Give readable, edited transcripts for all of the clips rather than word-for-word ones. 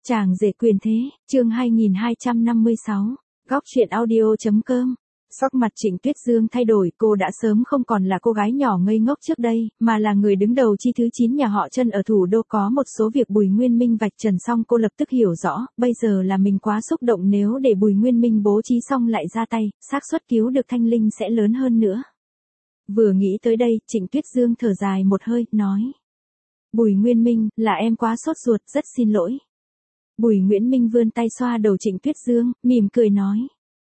Chàng rể quyền thế, chương 2256, góc truyện audio.com. Sắc mặt Trịnh Tuyết Dương thay đổi, cô đã sớm không còn là cô gái nhỏ ngây ngốc trước đây, mà là người đứng đầu chi thứ 9 nhà họ Trân ở thủ đô. Có một số việc Bùi Nguyên Minh vạch trần xong cô lập tức hiểu rõ, bây giờ là mình quá xúc động, nếu để Bùi Nguyên Minh bố trí xong lại ra tay, xác suất cứu được Thanh Linh sẽ lớn hơn nữa. Vừa nghĩ tới đây, Trịnh Tuyết Dương thở dài một hơi, nói: Bùi Nguyên Minh, là em quá sốt ruột, rất xin lỗi. Bùi Nguyễn Minh vươn tay xoa đầu Trịnh Tuyết Dương, mỉm cười nói: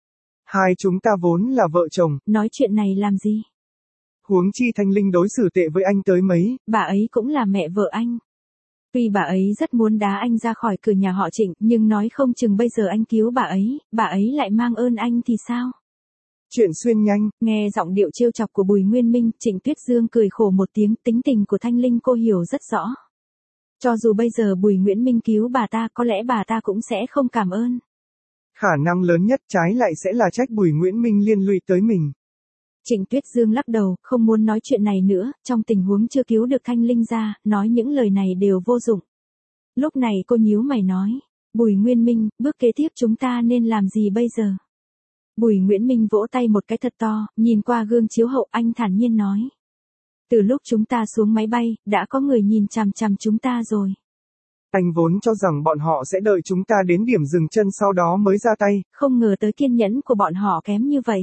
Hai chúng ta vốn là vợ chồng. Nói chuyện này làm gì? Huống chi Thanh Linh đối xử tệ với anh tới mấy. Bà ấy cũng là mẹ vợ anh. Tuy bà ấy rất muốn đá anh ra khỏi cửa nhà họ Trịnh, nhưng nói không chừng bây giờ anh cứu bà ấy lại mang ơn anh thì sao? Chuyện xuyên nhanh. Nghe giọng điệu trêu chọc của Bùi Nguyên Minh, Trịnh Tuyết Dương cười khổ một tiếng, tính tình của Thanh Linh cô hiểu rất rõ. Cho dù bây giờ Bùi Nguyễn Minh cứu bà ta, có lẽ bà ta cũng sẽ không cảm ơn. Khả năng lớn nhất trái lại sẽ là trách Bùi Nguyễn Minh liên lụy tới mình. Trịnh Tuyết Dương lắc đầu, không muốn nói chuyện này nữa, trong tình huống chưa cứu được Thanh Linh ra, nói những lời này đều vô dụng. Lúc này cô nhíu mày nói: Bùi Nguyên Minh, bước kế tiếp chúng ta nên làm gì bây giờ? Bùi Nguyễn Minh vỗ tay một cái thật to, nhìn qua gương chiếu hậu, anh thản nhiên nói: Từ lúc chúng ta xuống máy bay, đã có người nhìn chằm chằm chúng ta rồi. Anh vốn cho rằng bọn họ sẽ đợi chúng ta đến điểm dừng chân sau đó mới ra tay. Không ngờ tới kiên nhẫn của bọn họ kém như vậy.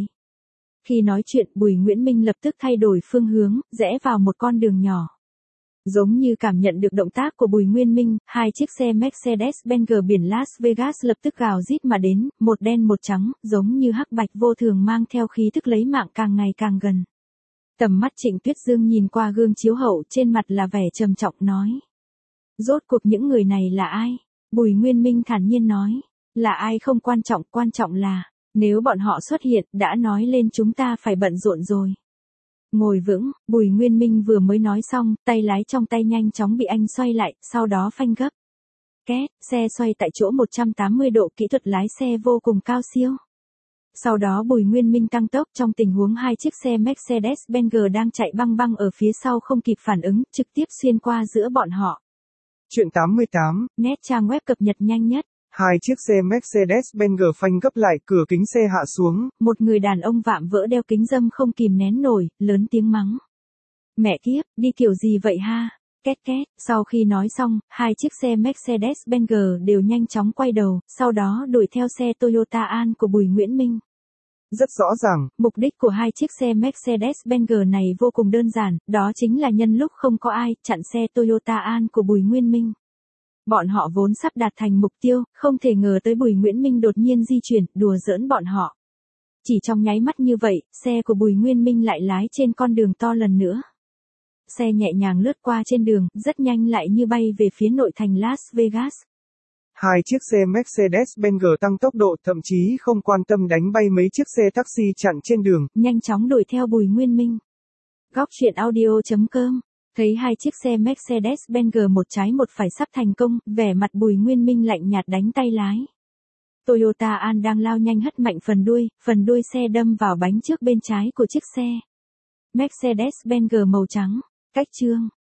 Khi nói chuyện, Bùi Nguyễn Minh lập tức thay đổi phương hướng, rẽ vào một con đường nhỏ. Giống như cảm nhận được động tác của Bùi Nguyên Minh, hai chiếc xe Mercedes-Benz biển Las Vegas lập tức gào rít mà đến, một đen một trắng, giống như hắc bạch vô thường mang theo khí thức lấy mạng càng ngày càng gần. Tầm mắt Trịnh Tuyết Dương nhìn qua gương chiếu hậu, trên mặt là vẻ trầm trọng, nói: Rốt cuộc những người này là ai? Bùi Nguyên Minh thản nhiên nói: Là ai không quan trọng là, nếu bọn họ xuất hiện, đã nói lên chúng ta phải bận rộn rồi. Ngồi vững, Bùi Nguyên Minh vừa mới nói xong, tay lái trong tay nhanh chóng bị anh xoay lại, sau đó phanh gấp. Két, xe xoay tại chỗ 180 độ, kỹ thuật lái xe vô cùng cao siêu. Sau đó Bùi Nguyên Minh tăng tốc, trong tình huống hai chiếc xe Mercedes-Benz đang chạy băng băng ở phía sau không kịp phản ứng, trực tiếp xuyên qua giữa bọn họ. Chuyện 88. Net trang web cập nhật nhanh nhất. Hai chiếc xe Mercedes-Benz phanh gấp lại, cửa kính xe hạ xuống. Một người đàn ông vạm vỡ đeo kính râm không kìm nén nổi, lớn tiếng mắng: Mẹ kiếp, đi kiểu gì vậy ha? Két két, sau khi nói xong, hai chiếc xe Mercedes-Benz đều nhanh chóng quay đầu, sau đó đuổi theo xe Toyota An của Bùi Nguyễn Minh. Rất rõ ràng, mục đích của hai chiếc xe Mercedes-Benz này vô cùng đơn giản, đó chính là nhân lúc không có ai, chặn xe Toyota An của Bùi Nguyên Minh. Bọn họ vốn sắp đạt thành mục tiêu, không thể ngờ tới Bùi Nguyễn Minh đột nhiên di chuyển, đùa giỡn bọn họ. Chỉ trong nháy mắt như vậy, xe của Bùi Nguyên Minh lại lái trên con đường to lần nữa. Xe nhẹ nhàng lướt qua trên đường, rất nhanh lại như bay về phía nội thành Las Vegas. Hai chiếc xe Mercedes-Benz tăng tốc độ, thậm chí không quan tâm đánh bay mấy chiếc xe taxi chặn trên đường, nhanh chóng đuổi theo Bùi Nguyên Minh. Góc truyện audio.com. Thấy hai chiếc xe Mercedes-Benz một trái một phải sắp thành công, vẻ mặt Bùi Nguyên Minh lạnh nhạt đánh tay lái. Toyota An đang lao nhanh hất mạnh phần đuôi xe đâm vào bánh trước bên trái của chiếc xe Mercedes-Benz màu trắng. Cách chương